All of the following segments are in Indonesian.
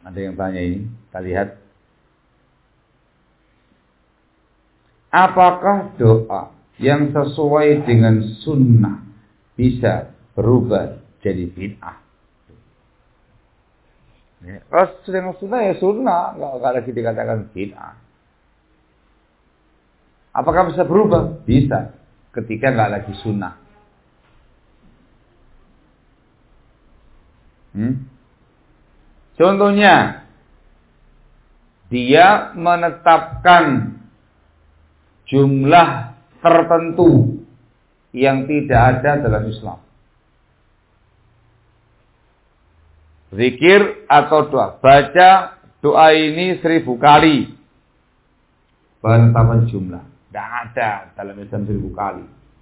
Ada yang tanya ini, kita lihat. Apakah doa yang sesuai dengan sunnah bisa berubah jadi bid'ah? Kalau sedang sunnah ya sunnah, nggak lagi dikatakan bid'ah. Apakah bisa berubah? Bisa, ketika nggak lagi sunnah. Contohnya, dia menetapkan jumlah tertentu yang tidak ada dalam Islam. Zikir atau doa. Baca doa ini 1000 kali. Penetapan jumlah. Tidak ada dalam Islam 1000 kali.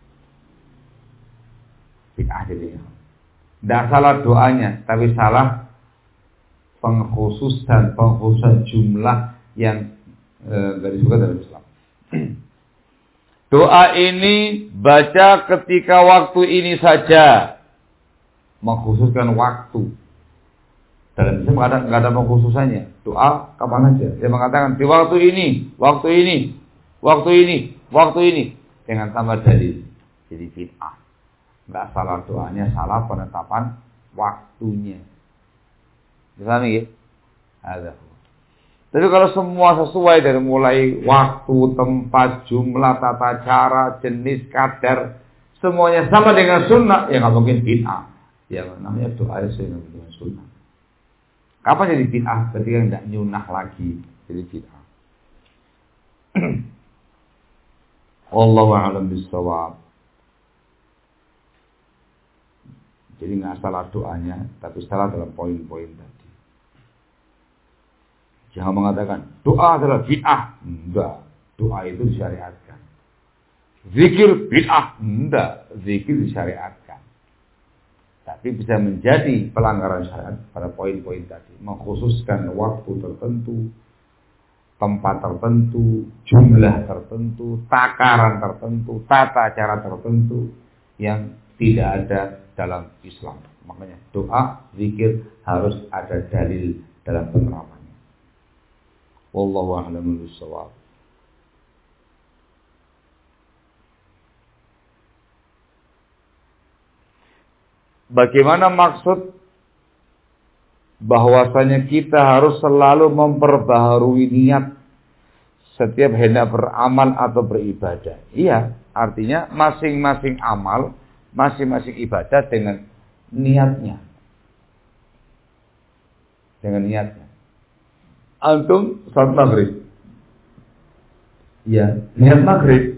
Bid'ah jadinya. Tidak salah doanya, tapi salah pengkhususan jumlah yang tidak disebutkan dalam Islam. Doa ini baca ketika waktu ini saja. Mengkhususkan waktu. Dalam Islam nggak ada pengkhususannya. Doa kapan saja. Dia mengatakan di waktu ini, waktu ini, waktu ini, waktu ini. Dengan tambah dalil. Jadi bid'ah. Nggak salah doanya, salah penetapan waktunya. Dipahami ya? Ada. Tapi kalau semua sesuai dari mulai waktu, tempat, jumlah, tata cara, jenis, kadar, semuanya sama dengan sunnah, ya nggak mungkin bid'ah. Ya namanya doa sesuai dengan sunnah. Kapan jadi bid'ah? Ketika tidak nyunah lagi, jadi bid'ah. Wallahu a'lam bishawab. Jadi nggak salah doanya, tapi salah dalam poin-poin tadi. Jangan mengatakan doa adalah bid'ah. Enggak, doa itu disyariatkan. Zikir bid'ah. Enggak, zikir disyariatkan. Tapi bisa menjadi pelanggaran syariat pada poin-poin tadi. Mengkhususkan waktu tertentu, tempat tertentu, jumlah tertentu, takaran tertentu, tata cara tertentu yang tidak ada dalam Islam. Makanya doa, zikir harus ada dalil dalam penerapannya. Wallahu a'lam bishawab. Bagaimana maksud bahwasanya kita harus selalu memperbaharui niat setiap hendak beramal atau beribadah? Iya, artinya masing-masing amal, masing-masing ibadah dengan niatnya. Dengan niatnya. Antum salat maghrib. Ya, niat maghrib.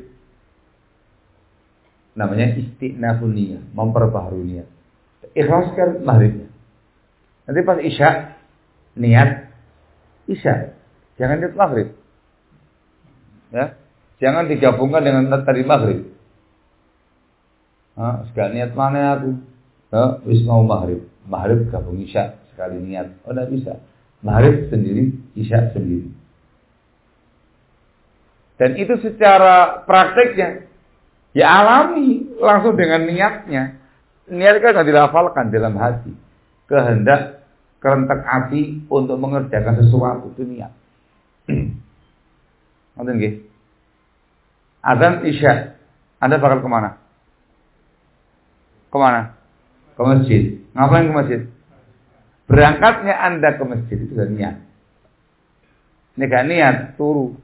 Namanya istinafun niyah, memperbaharui niat. Ikhlaskan maghribnya. Nanti pas isya, niat isya. Jangan niat maghrib. Ya, jangan digabungkan dengan tadi maghrib. Sekali niat mana aku? Wis mau maghrib. Maghrib gabung isya sekali niat. Oh, tidak bisa. Maghrib sendiri, isya sendiri. Dan itu secara prakteknya ya alami langsung dengan niatnya. Niat kan sudah dilafalkan dalam hati. Kehendak kerentak hati untuk mengerjakan sesuatu itu niat. Ngerti nggih? Azan isya. Anda bakal kemana? Kemana? Ke masjid. Ngapain ke masjid? Berangkatnya Anda ke masjid itu sudah niat. Ini gak niat, turu.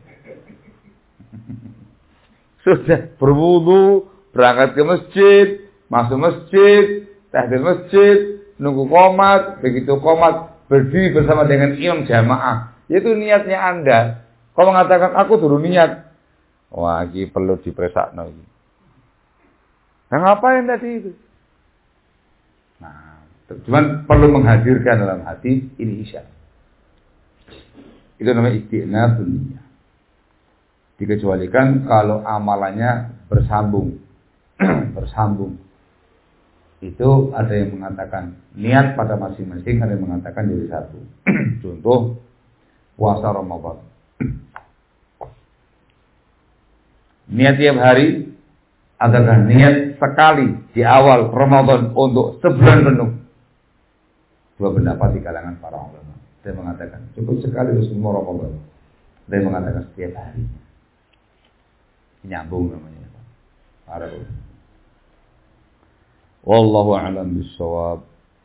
Sudah berwudu, berangkat ke masjid, masuk masjid, tahdir masjid, nunggu qomat, begitu qomat berdiri bersama dengan imam jamaah. Itu niatnya Anda. Kalau mengatakan aku dulu niat, wah ini perlu dipresakno iki. Nah, ngapain tadi itu? Nah, cuman perlu menghadirkan dalam hati ini isya. Itu namanya istinafun niyah. Dikecualikan kalau amalannya bersambung. Bersambung. Itu ada yang mengatakan niat pada masing-masing, ada yang mengatakan jadi satu. Contoh puasa Ramadan. Niat tiap hari adalah niat sekali di awal Ramadan untuk sebulan penuh. Dua pendapat di kalangan para ulama. Saya mengatakan cukup sekali untuk semua Ramadan. Saya mengatakan setiap hari. Nyambung namanya. Wallahu a'lam bishawab.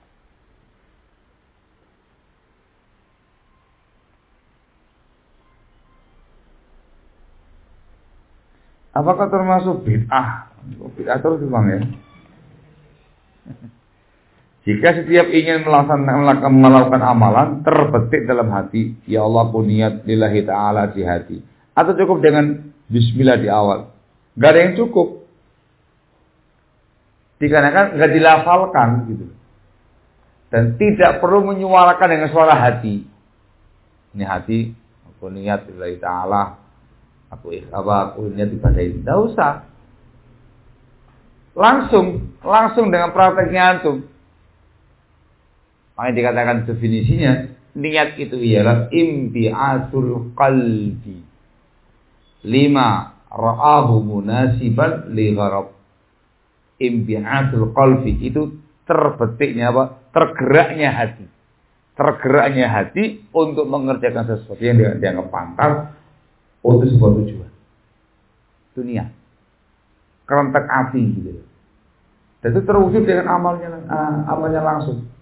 Apakah termasuk bid'ah? Bid'ah terus bang ya. Jika setiap ingin melakukan amalan terbetik dalam hati, ya Allah aku niat lillahi ta'ala di hati. Atau cukup dengan bismillah di awal. Gak ada yang cukup. Dikarenakan gak dilafalkan gitu. Dan tidak perlu menyuarakan dengan suara hati. Ini hati, aku niat lillahi ta'ala. Aku niat ibadah ini. Tidak usah. Langsung dengan prakteknya antum. Makanya dikatakan definisinya, niat itu ialah imbi'atul qalbi lima ra'ahu munasiban li gharab. Imbi'atul qalbi itu terbetiknya apa? Tergeraknya hati untuk mengerjakan sesuatu yang dianggap pantas untuk sebuah tujuan. Itu niat. Kerentak hati gitu. Dan itu terwujud dengan amalnya langsung.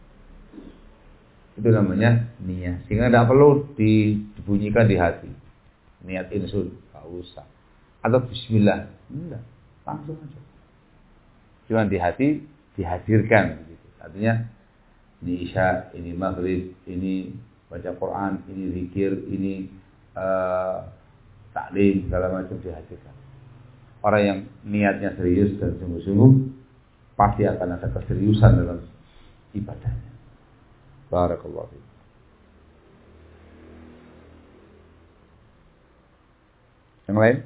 Itu namanya niat. Sehingga tidak perlu dibunyikan di hati. Niat insun, tak usah. Atau bismillah, enggak, langsung aja. Cuma di hati dihadirkan. Gitu. Artinya ini isya, ini maghrib, ini baca Quran, ini zikir, ini taklim, segala macam dihadirkan. Orang yang niatnya serius dan sungguh-sungguh pasti akan ada keseriusan dalam ibadahnya. Barakallahu fiik. Yang lain?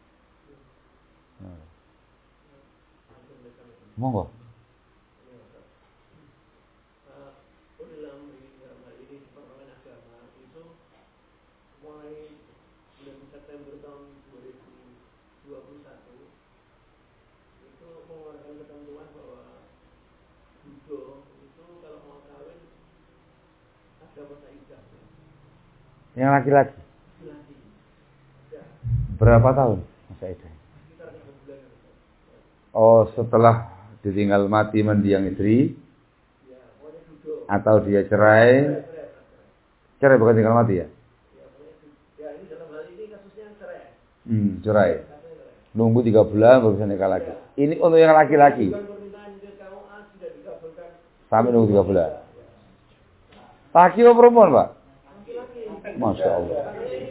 Monggo. Yang laki-laki. Berapa tahun masa idah? Oh, setelah ditinggal mati mendiang istri, atau dia cerai? Cerai bukan tinggal mati ya? Cerai. Nunggu 3 bulan baru bisa nikah lagi. Ini untuk yang laki-laki. Sampai nunggu 3 bulan. Laki atau perempuan, Pak? Masya Allah.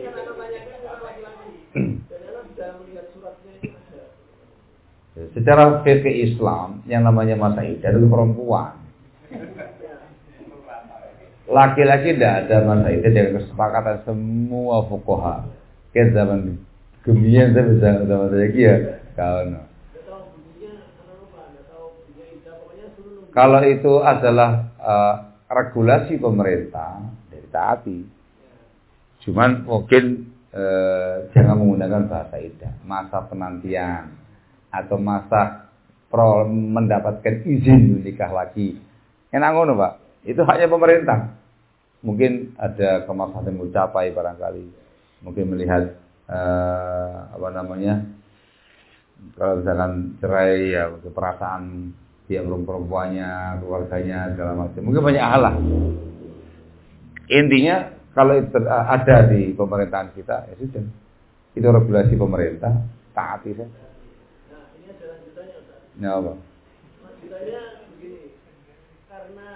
Secara fikih Islam, yang namanya masa idah itu perempuan. Laki-laki tidak ada masa idah dengan kesepakatan semua fuqaha. Ke zaman gemian saya bisa zaman saya ya. Kalau itu adalah regulasi pemerintah, dari taati. Cuman mungkin jangan menggunakan bahasa idah, masa penantian atau masa mendapatkan izin menikah lagi. Enak ngono, Pak. Itu haknya pemerintah. Mungkin ada kemaslahatan yang mencapai barangkali. Mungkin melihat kalau misalkan cerai ya perasaan dia perempuannya, keluarganya segala macam. Mungkin banyak hal lah. Intinya kalau itu ada di pemerintahan kita, ya sudah. Itu regulasi pemerintah, taati saja. Nah, ini ada lanjutannya, Ustaz. Ya, apa? Lanjutannya begini, karena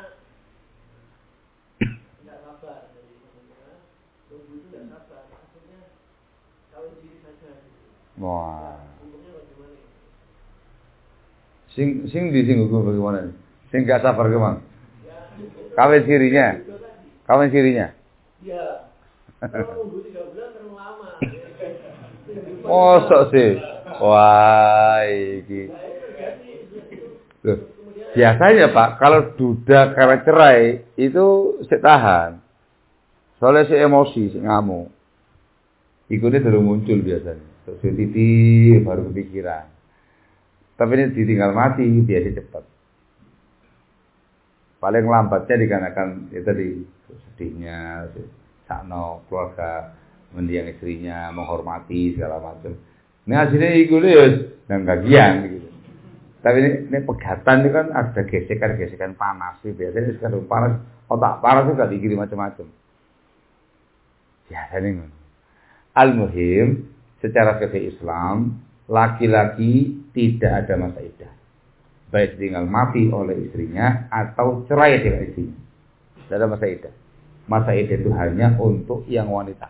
tidak sabar, jadi tunggu itu tidak sabar, akhirnya kawin diri saja. Wah. Hukumnya bagaimana? Sing hukum bagaimana? Sing gak sabar gimana? Kawin sirinya. Kawin sirinya. Ya, kalau nunggu 3 bulan terlalu lama. Mosok sih. Wah, iki. Loh, biasanya Pak, kalau duda karena cerai itu sik tahan. Soalnya si emosi, si ngamuk. Ikutnya baru muncul biasanya. Terus titik baru kepikiran. Tapi ini ditinggal mati biasa cepat. Paling lambatnya dikarenakan itu tadi sedihnya, sakno keluarga mendiang istrinya, menghormati segala macam. Ini hasilnya itu dan kagian gitu. Tapi ini pegatan itu kan ada gesekan-gesekan panas sih. Biasanya sekarang panas, otak panas itu gak dikirim macam-macam. Ya, ini al-muhim secara fikih Islam, laki-laki tidak ada masa iddah. Baik tinggal mati oleh istrinya atau cerai dengan istrinya. Tidak ada masa iddah. Masa iddah itu hanya untuk yang wanita.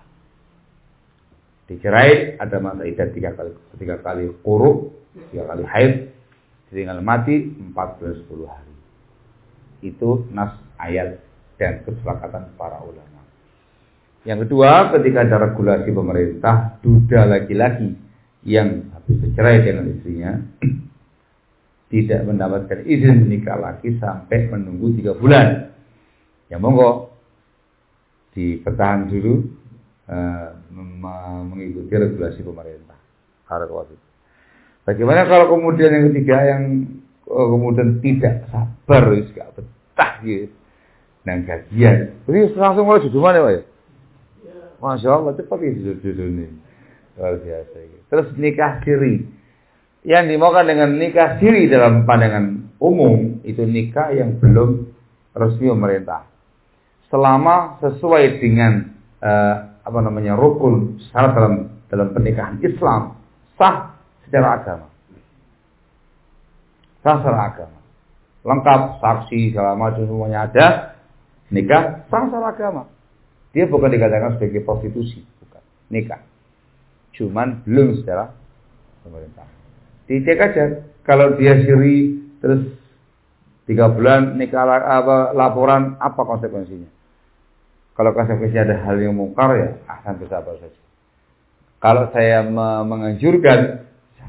Dicerai ada masa iddah 3 kali quru, 3 kali haid, tinggal mati 4 bulan 10 hari. Itu nas ayat dan kesepakatan para ulama. Yang kedua, ketika ada regulasi pemerintah, duda laki-laki yang habis bercerai dengan istrinya tidak mendapatkan izin menikah lagi sampai menunggu 3 bulan. Ya monggo dipertahan dulu mengikuti regulasi pemerintah. Bagaimana kalau kemudian yang ketiga yang kemudian tidak sabar, gak betah gitu, dan gajian, jadi langsung mulai judul mana ya? Masya Allah cepat gitu judul ini, luar biasa. Gitu. Terus nikah siri, yang dimaukan dengan nikah siri dalam pandangan umum itu nikah yang belum resmi pemerintah, selama sesuai dengan rukun syarat dalam pernikahan Islam sah secara agama. Sah secara agama. Lengkap, saksi, segala macam semuanya ada. Nikah sah secara agama. Dia bukan dikatakan sebagai prostitusi, bukan. Nikah. Cuman belum secara pemerintah. Dicek aja. Kalau dia siri terus 3 bulan nikah laporan apa konsekuensinya? Kalau konsekuensinya ada hal yang mungkar ya akan bersabar saja. Kalau saya menganjurkan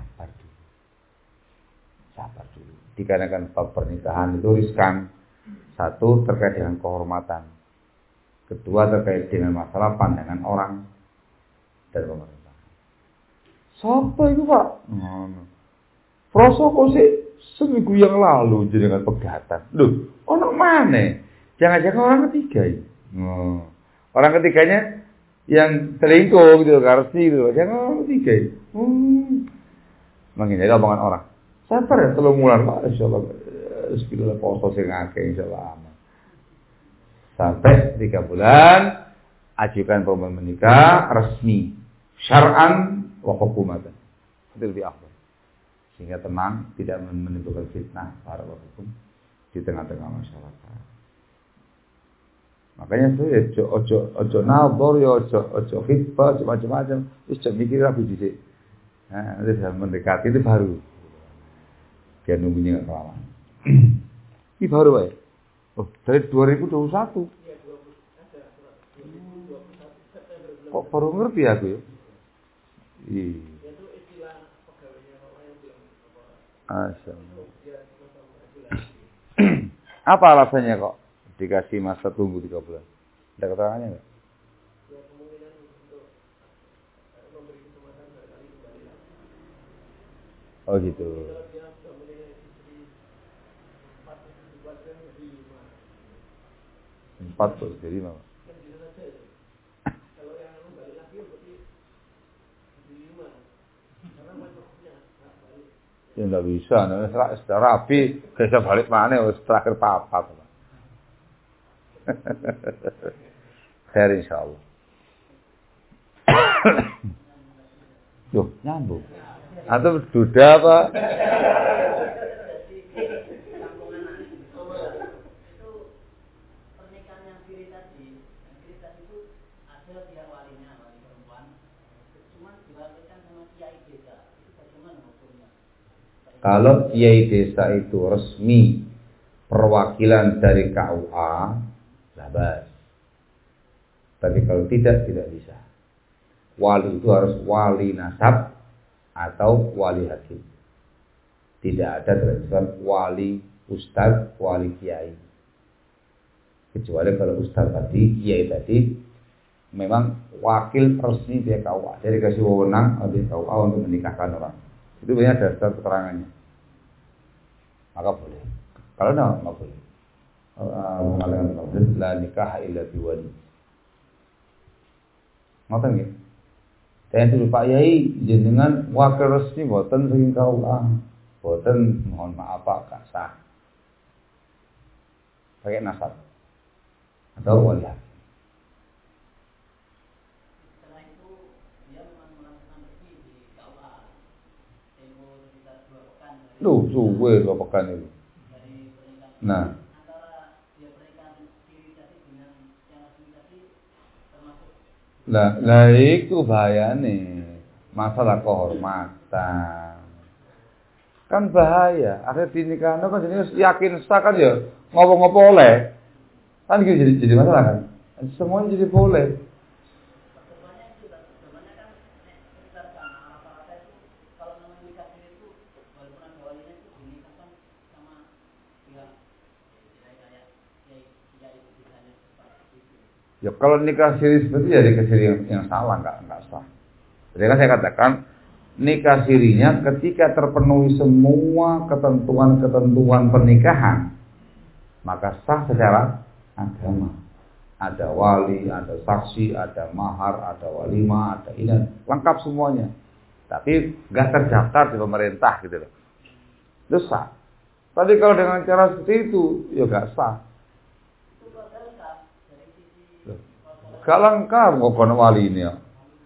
sabar dulu. Dikarenakan pernikahan itu riskan. Satu, terkait dengan kehormatan. Kedua, terkait dengan masalah pandangan orang dan pemerintah. Siapa itu Pak? Prasoko sih seminggu yang lalu jadi dengan pegatan. Loh, orang mana? Jangan-jangan orang ketiga ini. Orang ketiganya yang selingkuh gitu, karsi gitu. Jangan orang ketiga ini. Menghindari omongan orang. Sabar ya, 3 bulan Pak, insyaallah. Bismillah poso sing akeh insyaallah aman. Sampai 3 bulan ajukan permohonan menikah resmi syar'an wa hukumatan. Itu lebih afdal. Sehingga tenang, tidak menimbulkan fitnah para hukum di tengah-tengah masyarakat. Makanya tuh ya ojo nabor ya ojo khitbah macam-macam. Terus jangan mikir rapi dhisik. Nah, nanti mendekati itu baru. Biar nunggunya enggak kelamaan. Ini baru ya. Oh, dari 2021. Kok baru ngerti aku ya? Iya. Itu istilah pegawainya yang belum. Asyaallah. Apa alasannya kok dikasih masa tunggu 3 bulan? Ada keterangannya enggak? Ya kemungkinan untuk memberi kesempatan barangkali kembali lagi. Oh gitu. Kalau dia sudah memiliki istri 4 kan jadi 5. 4 terus jadi 5. Kan bisa saja itu. Kalau yang kembali lagi berarti jadi 5. Karena maksudnya enggak balik. Ya enggak bisa, sudah rapi, bisa balik mana wis terakhir papat. Khair insyaallah. Loh, nyambung. Atau duda apa? Itu pernikahan yang kiri tadi itu ada pihak walinya, wali perempuan. Cuma diwakilkan sama kiai desa. Itu bagaimana hukumnya? Kalau kiai desa itu resmi perwakilan dari KUA, bebas. Tapi kalau tidak bisa. Wali itu harus wali nasab atau wali hakim. Tidak ada terkesan wali ustaz, wali kiai. Kecuali kalau ustaz tadi, kiai tadi memang wakil resmi dari KUA. Jadi kasih wewenang oleh KUA untuk menikahkan orang. Itu banyak dasar keterangannya. Maka boleh. Kalau enggak boleh. Mengalami tauhid la nikah illa biwali. Ngoten nggih. Dan itu Pak Yai jenengan wakil resmi boten saking kaula. Boten mohon maaf Pak gak sah. Pakai nasab atau wali. Setelah itu dia melakukan resmi di KUA. Tempo sekitar 2 pekan. Loh, suwe 2 pekan itu. Dari pernikahan. Nah, Antara dia pernikahan siri tadi dengan yang resmi tadi termasuk. lah itu bahayane. Masalah kehormatan. Kan bahaya. Akhirnya dinikahan kan jadi yakin sah kan ya. Ngopo-ngopo oleh. Kan gitu jadi masalah kan. Semuanya jadi boleh. Sebenarnya itu sebenarnya kan sekitar rata-rata itu kalau namanya nikah siri itu walaupun ada walinya itu dinikahkan sama pihak kayak ya itu misalnya seperti itu. Ya kalau nikah siri seperti ya nikah siri yang salah enggak sah. Jadi kan saya katakan nikah sirinya ketika terpenuhi semua ketentuan-ketentuan pernikahan maka sah secara agama. Ada wali, ada saksi, ada mahar, ada walimah, ada ini lengkap semuanya. Tapi enggak terdaftar di pemerintah gitu loh. Itu sah. Tapi kalau dengan cara seperti itu ya enggak sah. Itu lengkap dari sisi Enggak lengkap kok kono wali ini ya.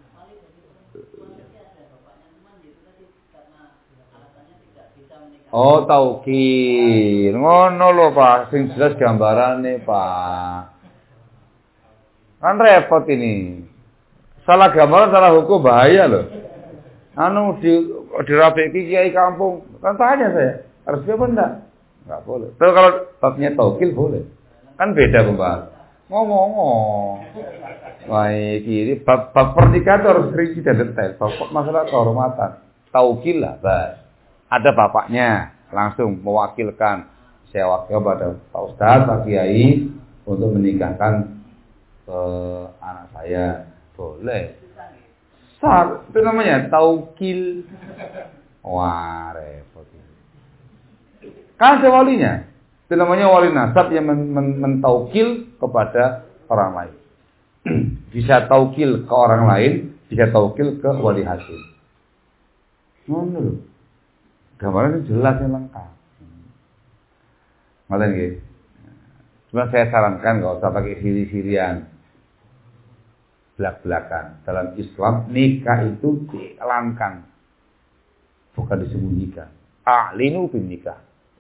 Oh, taukil. Ngono lho, Pak. Sing jelas gambarane, Pak. Kan repot ini. Salah gambaran, salah hukum bahaya loh. Anu dirapiki kiai kampung. Kan tanya saya, harus apa enggak? Enggak boleh. Tapi kalau babnya taukil boleh. Kan beda, Pak. Ngomong. Wah, ini bab pernikahan harus rinci dan detail. Bab masalah kehormatan. Taukil lah, Bas. Ada bapaknya langsung mewakilkan saya wakil pada Pak Ustadz, Pak Kiai untuk menikahkan anak saya. Boleh. Sah, itu namanya taukil. Wah, repot. Kan ada walinya. Itu namanya wali nasab yang mentaukil kepada orang lain. Bisa taukil ke orang lain, bisa taukil ke wali hasil. Ngono lho. Gambarnya jelas yang lengkap. Ngoten nggih. Cuma saya sarankan enggak usah pakai siri-sirian. Belak-belakan. Dalam Islam nikah itu dielankan. Bukan disembunyikan. A'linu bin nikah.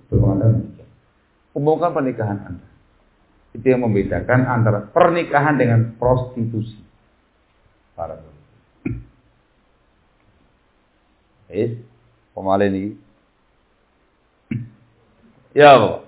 Umumkan pernikahan Anda. Itu yang membedakan antara pernikahan dengan prostitusi. Para pemalen ini. Ya, Pak.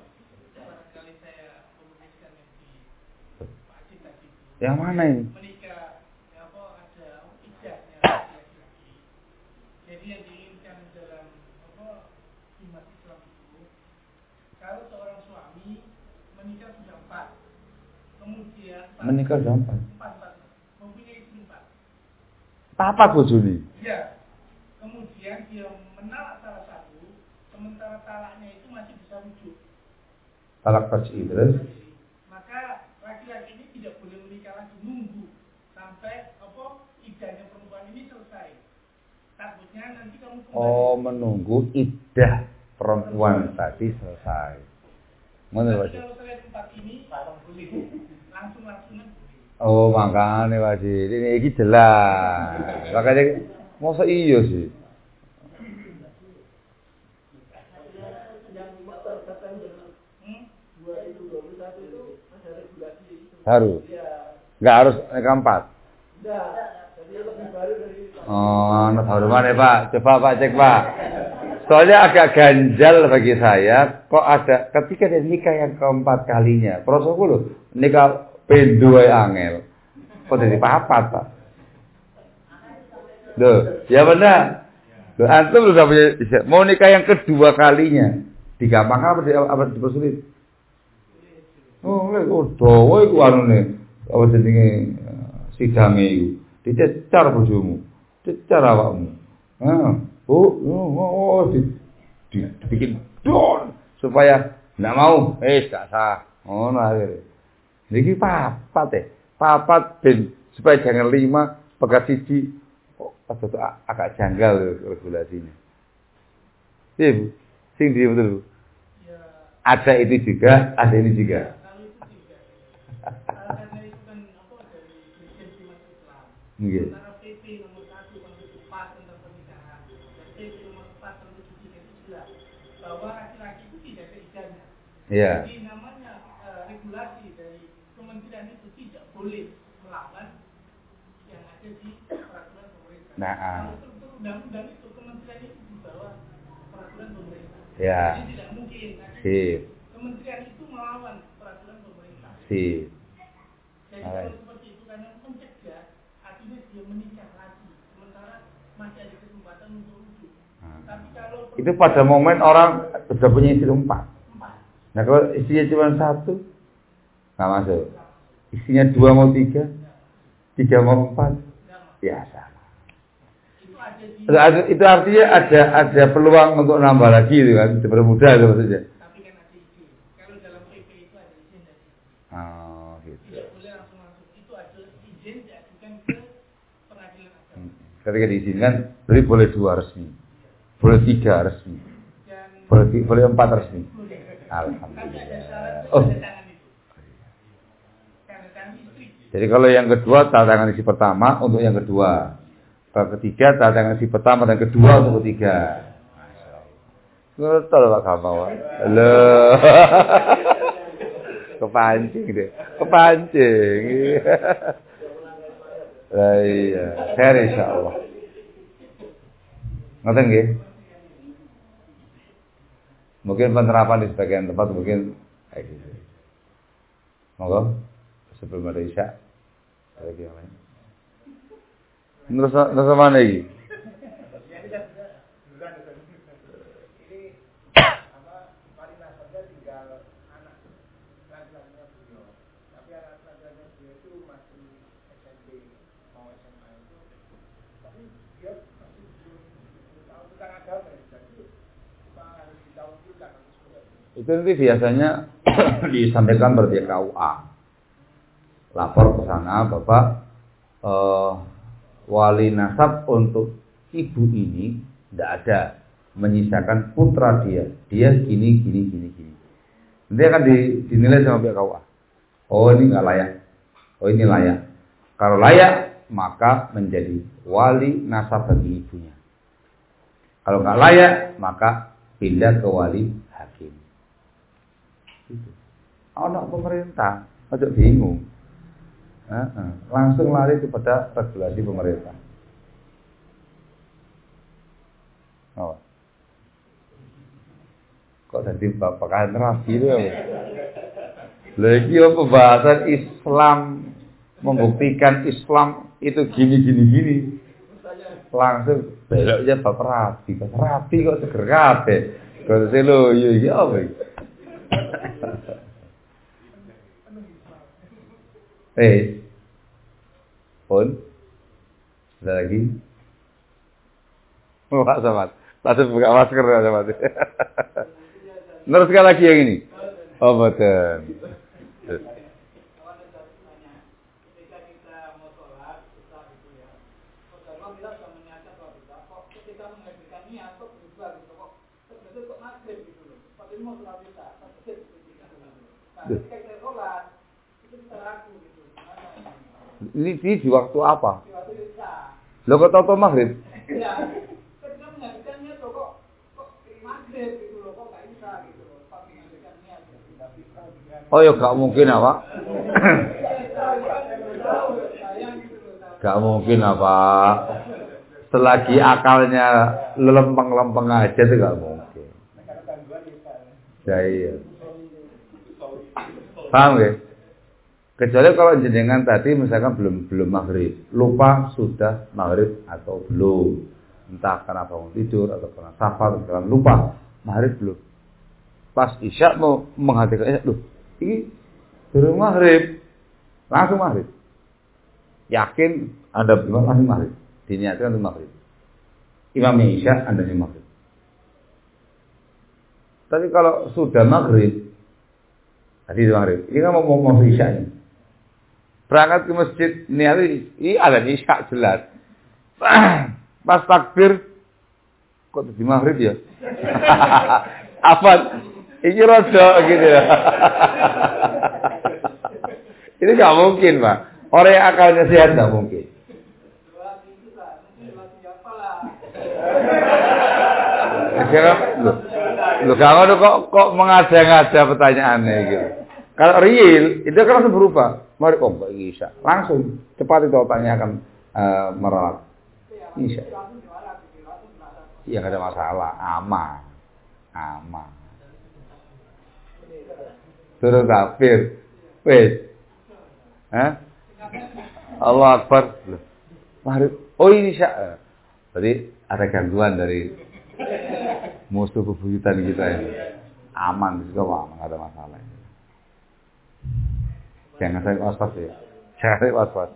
Yang mana ini? Menikah, ada idahnya laki-laki. Jadi yang diinginkan dalam iman Islam itu, kalau seorang suami menikah sudah 4, kemudian Menikah sudah 4. Mempunyai istri 4. Apa bojone? Ya. Kemudian dia menalak salah satu, sementara talaknya itu masih bisa rujuk. Talak raj'i terus. Maka laki-laki ini tidak boleh menikah lagi, nunggu sampai idahnya perempuan ini selesai. Takutnya nanti kamu kembali. Oh, menunggu iddah perempuan tadi selesai. Ngono Pak. Kalau selesai 4 ini langsung boleh. Oh, makanya Pak ini iki jelas. Makanya masa iya sih. Baru. Enggak harus nikah 4. Oh, baru mana Pak? Coba Pak cek Pak. Soalnya agak ganjal bagi saya, kok ada ketika dia nikah yang keempat kalinya. Prosoku lho, nikah pendo ae angel. Kok jadi papat Pak? Loh, ya benar. Loh, antum sudah punya mau nikah yang kedua kalinya. Digampangkan apa dipersulit? Oh, lek dawa iku anune. Apa jenenge sidame iku. Dicecar bojomu. Cecar awakmu. Dibikin don supaya enggak mau. Gak sah. Ngono akhire. Niki papat Papat ben supaya jangan 5 pegat siji. Kok agak janggal regulasinya. Iya, Bu. Sing dia betul, Bu. Ada itu juga, ada ini juga. Karena itu kan apa dari Dirjen Bimas Islam. Nggih. Antara PP nomor 1 tahun 2004 tentang pernikahan dan PP nomor 4 tahun 2003 itu jelas bahwa laki-laki itu tidak ada idahnya. Iya. Jadi namanya regulasi dari kementerian itu tidak boleh melawan yang ada di peraturan pemerintah. Nah, kalau struktur undang-undang itu kementerian itu di bawah peraturan pemerintah. Ya. Jadi tidak mungkin Sip. kementerian itu melawan peraturan pemerintah. Sip. Jadi kalau seperti itu karena mencegah, artinya dia menikah lagi, sementara masih ada kesempatan untuk rujuk. Tapi kalau Itu pada momen orang sudah punya istri 4. Nah kalau istrinya cuma 1, nggak masuk. Istrinya 2 mau 3, 3 mau 4, ya sama. Itu artinya ada peluang untuk nambah lagi itu kan, dipermudah itu maksudnya. Tapi kan ada izin. Kalau dalam PP itu ada izin dari. Oh, gitu. Tidak boleh langsung masuk. Itu ada izin diajukan ke pengadilan agama. Ketika diizinkan, berarti boleh 2 resmi, boleh 3 resmi, boleh 4 resmi. Alhamdulillah. Oh. Jadi kalau yang kedua tanda tangan isi pertama untuk yang kedua, kalau ketiga tanda tangan isi pertama dan kedua untuk ketiga. Betul Pak Kamal. Loh. Kepancing deh, kepancing. Iya, khair insyaallah. Ngoten nggih. Mungkin penerapan di sebagian tempat mungkin kayak gitu. Monggo sebelum ada isya lagi yang lain. Terus mana lagi? Itu nanti biasanya disampaikan berarti KUA. Lapor ke sana, Bapak, wali nasab untuk ibu ini tidak ada, menyisakan putra dia gini. Nanti akan dinilai sama pihak KUA. Oh ini nggak layak, oh ini layak. Kalau layak maka menjadi wali nasab bagi ibunya. Kalau nggak layak maka pindah ke wali hakim. Anak pemerintah, aja bingung. Langsung lari kepada regulasi pemerintah. Oh. Kok jadi bapak rapi itu ya? Lagi pembahasan Islam, membuktikan Islam itu gini. Langsung beloknya bapak rapi kok seger kabeh. Kok selo iya apa iki? Pun ada lagi? Oh, Pak Samad. Langsung buka masker Pak Samad. Teruskan lagi yang ini. Oh, betul. Ketika kita mau sholat, kita gitu ya. Kalau kita sudah menyatakan bahwa ketika menghadirkan niat kok berubah gitu kok. Terus kok maghrib gitu loh. Padahal mau sholat kita, ketika kita sholat itu kita ragu gitu. Ini di waktu apa? Di waktu isya. Lo kok tahu maghrib? Ya. Ketika menghadirkan niat kok maghrib gitu loh, kok nggak isya gitu loh. Pas menghadirkan niat. Oh ya gak mungkin apa? Gak mungkin apa? Selagi akalnya lempeng-lempeng aja itu gak mungkin. Ya iya. Paham ya? Kecuali kalau jenengan tadi misalkan belum maghrib, lupa sudah maghrib atau belum, entah karena bangun tidur atau karena safar atau karena lupa maghrib belum. Pas isya mau menghadirkan isya, loh, ini belum maghrib, langsung maghrib. Yakin Anda belum langsung maghrib, diniatkan untuk maghrib. Imamnya isya, Andanya maghrib. Tapi kalau sudah maghrib, Tadi itu maghrib. Ini kan mau isya nih. Berangkat ke masjid niat ini ada isya jelas. Pas takbir kok di maghrib ya? Apa? Ini rodok gitu ya. Ini nggak mungkin, Pak. Orang yang akalnya sehat nggak mungkin. Sekarang, lu kamu kok mengada-ngada pertanyaannya gitu. Kalau real, itu kan langsung berubah. Mari nggak bisa. Langsung cepat itu otaknya akan merawat. Bisa. Iya nggak ada masalah, aman. Turun kafir, wes. Allah Akbar. Mari. Oh ini syak. Tadi ada gangguan dari musuh bebuyutan kita ini. Aman, itu aman, nggak ada masalah. Jangan sampai was-was ya. Jangan sampai was-was.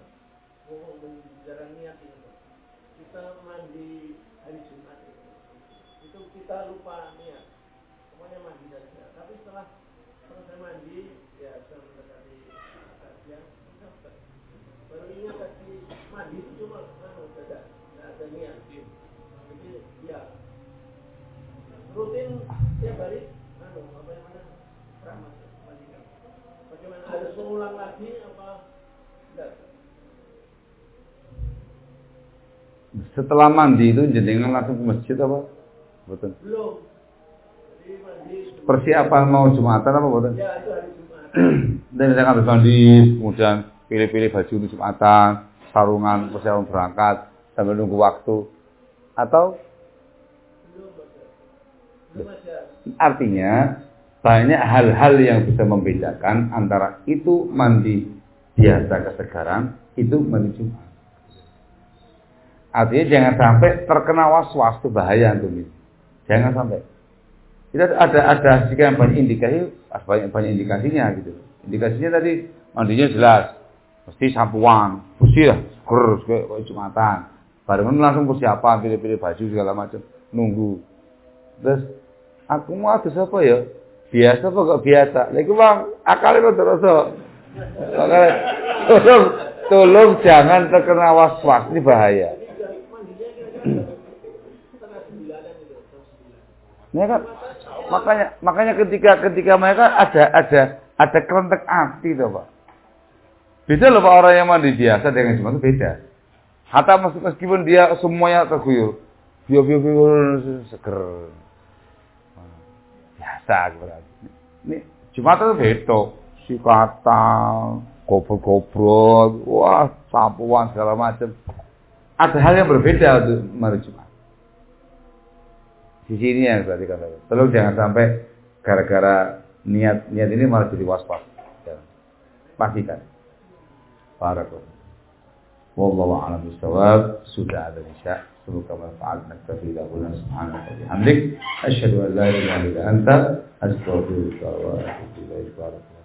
Kita mandi hari Jumat itu kita lupa niat. Semuanya mandi saja. Tapi setelah selesai mandi, ya sudah mendekati kajian, baru ingat tadi mandi itu cuma tidak ada niat. Jadi ya rutin tiap hari rahmat mandikan. Bagaimana harus mengulang lagi apa tidak? Setelah mandi itu jenengan langsung ke masjid apa? Betul. Belum. Jadi mandi. Persiapan mau Jumatan apa betul? Ya itu hari Jumat. Dan saya habis mandi, kemudian pilih-pilih baju untuk Jumatan, sarungan persiapan berangkat sambil nunggu waktu. Atau artinya banyak hal-hal yang bisa membedakan antara itu mandi biasa kesegaran, itu mandi Jumat. Artinya jangan sampai terkena was-was, itu bahaya antum. Jangan sampai. Kita ada sekian banyak indikasi, banyak indikasinya gitu. Indikasinya tadi mandinya jelas, mesti sampuan, bersih lah, seger kayak Jumatan. Barengan langsung persiapan, pilih-pilih baju segala macam, nunggu. Terus aku mau adus apa ya? Biasa apa gak biasa? Lagi bang, akalnya terus. Tolong jangan terkena was-was, ini bahaya. Ini kan makanya ketika mereka ada kerentek hati tuh Pak. Beda loh Pak orang yang mandi biasa dengan Jumat itu beda. Hatta meskipun dia semuanya terguyur, biar seger. Biasa berarti. Ini Jumat itu beda, sikatan, gobrol-gobrol, wah sampuan segala macam. Ada hal yang berbeda untuk mandi Jumat. Di sini yang berarti kata. Tolong jangan sampai gara-gara niat ini malah jadi was-was. Pastikan. Barakallahu. Wallahu a'lam bishawab. Sudah ada isya. Semoga manfaat naktafi lahu subhanahu wa bihamdik. Asyhadu an la ilaha illa anta astaghfiruka wa atubu ilaik.